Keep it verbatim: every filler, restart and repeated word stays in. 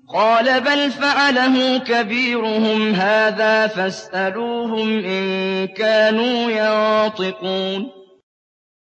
قَالَ بَلْ فَعَلَهُ كَبِيرُهُمْ هَٰذَا فَاسْأَلُوهُمْ إِن كَانُوا يَنطِقُونَ